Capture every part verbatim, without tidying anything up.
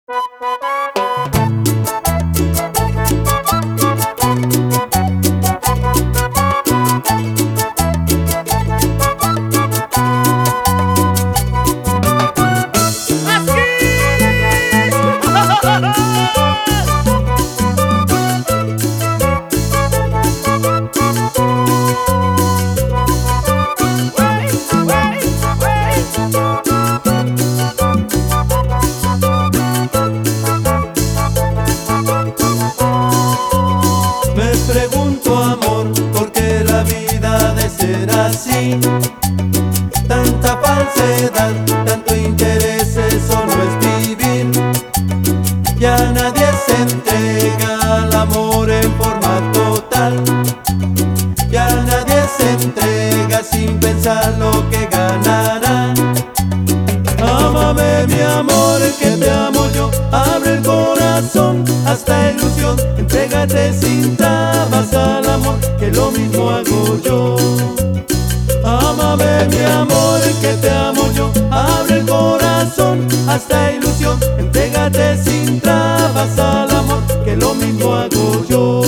Me pregunto, amor, ¿por qué la vida ha de ser así? Tanta falsedad, tanto interés, eso no es vivir. Ya nadie se entrega al amor en forma total. Ya nadie se entrega sin pensar lo que ganará. Ámame, mi amor, que te amo yo. Abre el corazón hasta ilusión. Entrégate sin trabas al amor, que lo mismo hago yo. Ámame, mi amor, que te amo yo. Abre el corazón hasta ilusión. Entrégate sin trabas al amor, que lo mismo hago yo.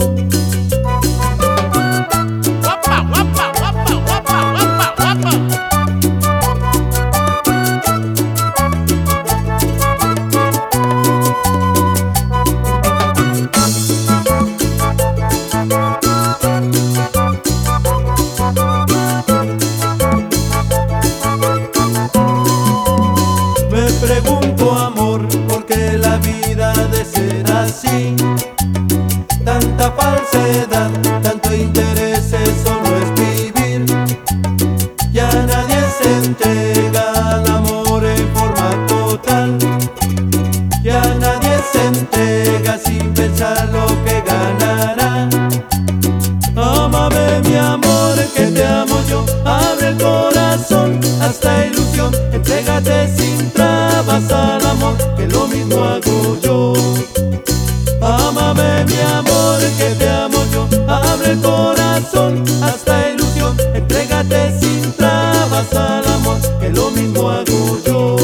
Me pregunto, amor, ¿por qué la vida ha de ser así? Tanta falsedad, tanto interés, eso no es vivir. Ya nadie se entrega al amor en forma total. Ya nadie se entrega sin pensar lo que ganará. Ámame, mi amor, que te amo yo. Abre el corazón hasta ilusión. Entrégate sin trabas al amor, que lo mismo hago yo. Ámame, mi amor, que te amo yo. Abre el corazón hasta ilusión. Entrégate sin trabas al amor, que lo mismo hago yo.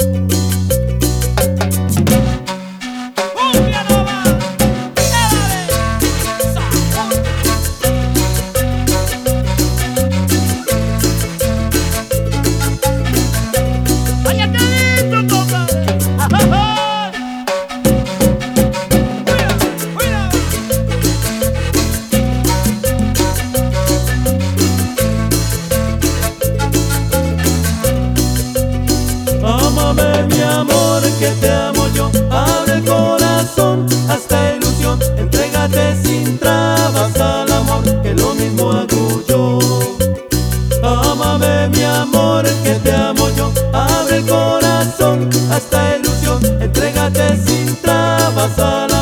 Ámame, mi amor, que te amo yo. Abre el corazón hasta ilusión. Entrégate sin trabas al amor, que lo mismo hago yo. Ámame, mi amor, que te amo yo. Abre el corazón hasta ilusión. Entrégate sin trabas al amor.